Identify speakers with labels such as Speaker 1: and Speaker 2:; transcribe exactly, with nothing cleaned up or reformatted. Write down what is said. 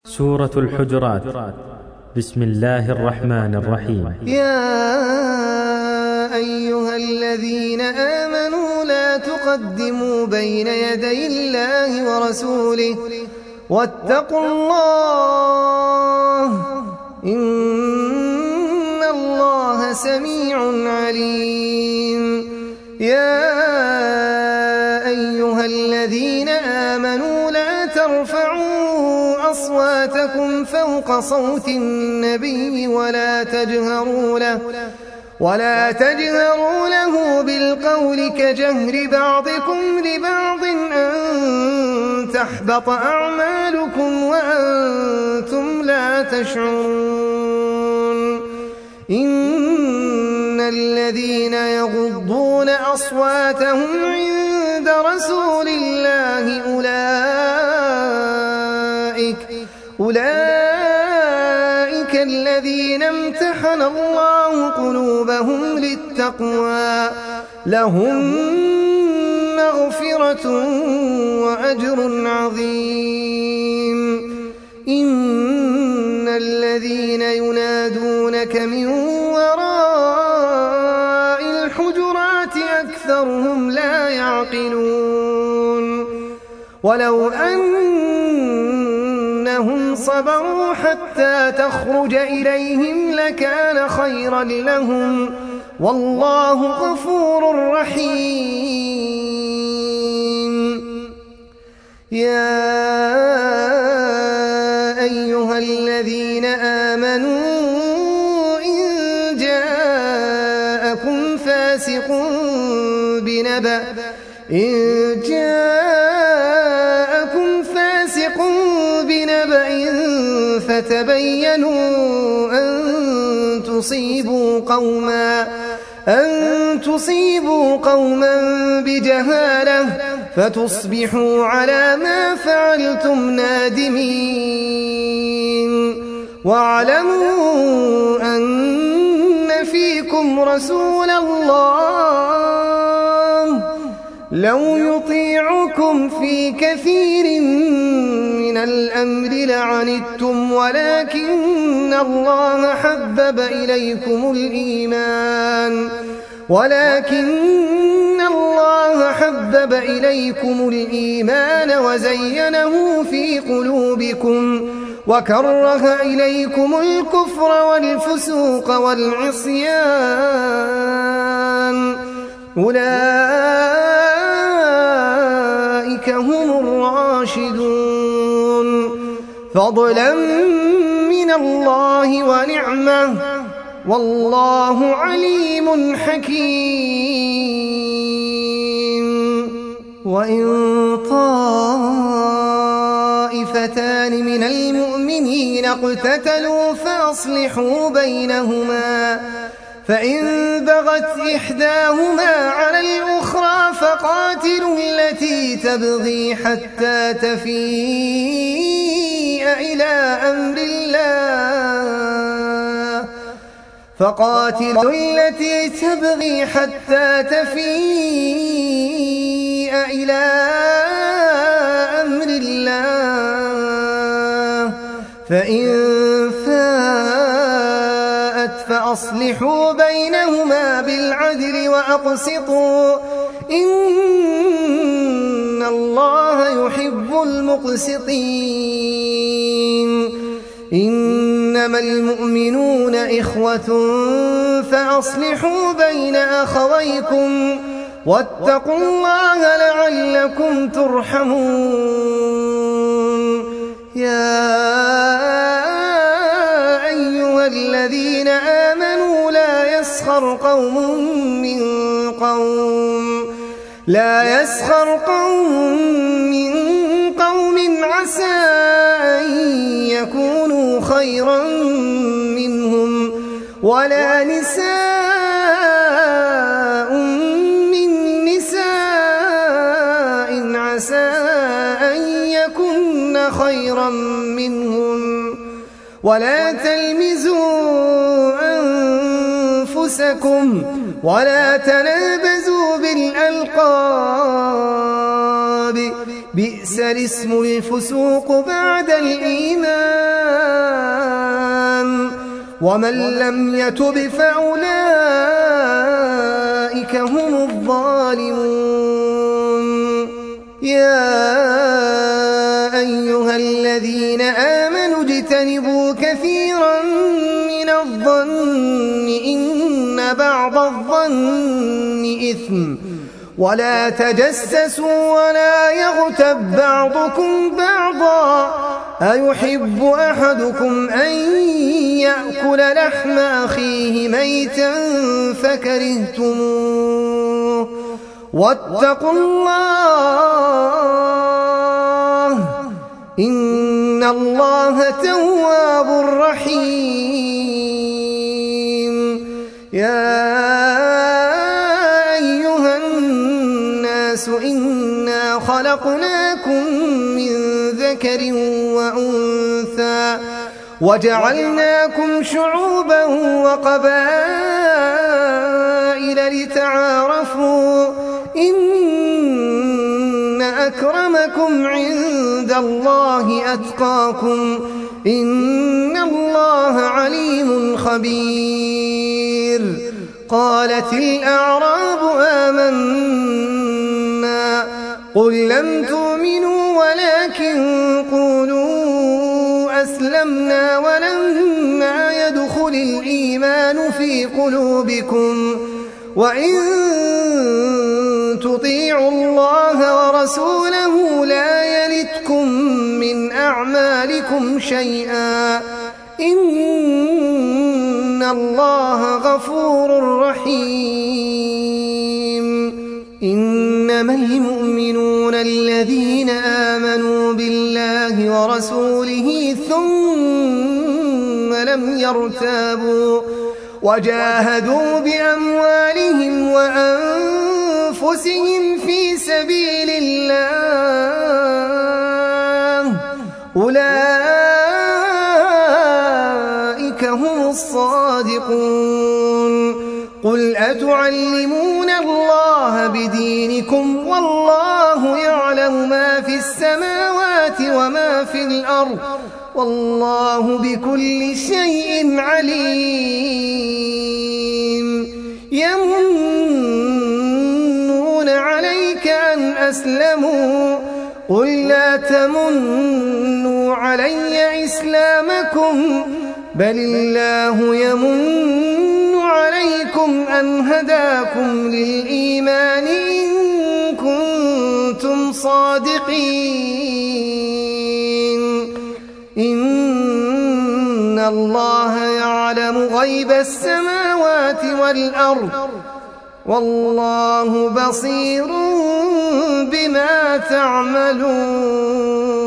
Speaker 1: سورة الحجرات. بسم الله الرحمن الرحيم.
Speaker 2: يا أيها الذين آمنوا لا تقدموا بين يدي الله ورسوله واتقوا الله إن الله سميع عليم. يا أيها الذين آمنوا لا ترفعوا أصواتكم فوق صوت النبي ولا تجهروا له ولا تجهروا له بالقول كجهر بعضكم لبعض أن تحبط أعمالكم وأنتم لا تشعرون. إن الذين يغضون أصواتهم عند رسول الله أولئك أولئك الذين امتحن الله قلوبهم للتقوى لهم مغفرة وأجر عظيم. إن الذين ينادونك من وراء الحجرات أكثرهم لا يعقلون. ولو أنهم صبروا حتى تخرج إليهم لكان خيرا لهم والله غفور رحيم. يا أيها الذين آمنوا إن جاءكم فاسق بنبأ إن جاءكم فاسق بنبأ فتبينوا أن تصيبوا قوما أن تصيبوا قوما بجهالة فتصبحوا على ما فعلتم نادمين. واعلموا أن فيكم رسول الله لو يطيعكم في كثير من الأمر لعنتم ولكن الله حبب إليكم الإيمان ولكن الله حبب إليكم الإيمان وزينه في قلوبكم وكره إليكم الكفر والفسوق والعصيان أولئك هم الراشدون فضلا من الله ونعمة والله عليم حكيم. وإن طائفتان من المؤمنين اقتتلوا فأصلحوا بينهما فإن بغت إحداهما على الأخرى فقاتلوا التي تبغي حتى تفيء إلى أمر الله فقاتلوا التي تبغي حتى تفيء إلى أمر الله فإن فاءت فأصلحوا بينهما بالعدل وأقسطوا إن الله يحب المقسطين. إنما المؤمنون إخوة فأصلحوا بين أخويكم واتقوا الله لعلكم ترحمون. يا أيها الذين آمنوا لا يسخر قوم من قوم لا يسخر قوم من قوم عسى أن يكونوا خيرا منهم ولا نساء من نساء عسى أن يكن خيرا منهم ولا تلمزوا أنفسكم ولا تنابزوا بالألقاب بئس الاسم الفسوق بعد الإيمان ومن لم يتب فأولئك هم الظالمون. يا أيها الذين آمنوا اجتنبوا كثيرا من الظن إن بعض الظن إثم ولا تجسسوا ولا يغتب بعضكم بعضا أيحب أحدكم أن يأكل لحم أخيه ميتا فكرهتموه واتقوا الله إن الله تواب رحيم. يا أيها الناس إنا خلقناكم من ذكر وأنثى وجعلناكم شعوبا وقبائل لتعارفوا إن أكرمكم عند الله أتقاكم إن الله عليم خبير. قالت الأعراب آمنا قل لم تؤمنوا ولكن قولوا أسلمنا ولما يدخل الإيمان في قلوبكم وإن تطيعوا الله ورسوله لا يلتكم من أعمالكم شيئا إن الله غفور رحيم. إنما المؤمنون الذين آمنوا بالله ورسوله ثم لم يرتابوا وجاهدوا بأموالهم وأنفسهم في سبيل الله أولئك هم الصادقون. قل أتعلمون الله بدينكم والله يعلم ما في السماوات وما في الأرض والله بكل شيء عليم. يمنون عليك أن أسلموا قل لا تمنوا علي إسلامكم بل الله يمن عليكم أن هداكم للإيمان إن كنتم صادقين. إن الله يعلم غيب السماوات والأرض والله بصير بما تعملون.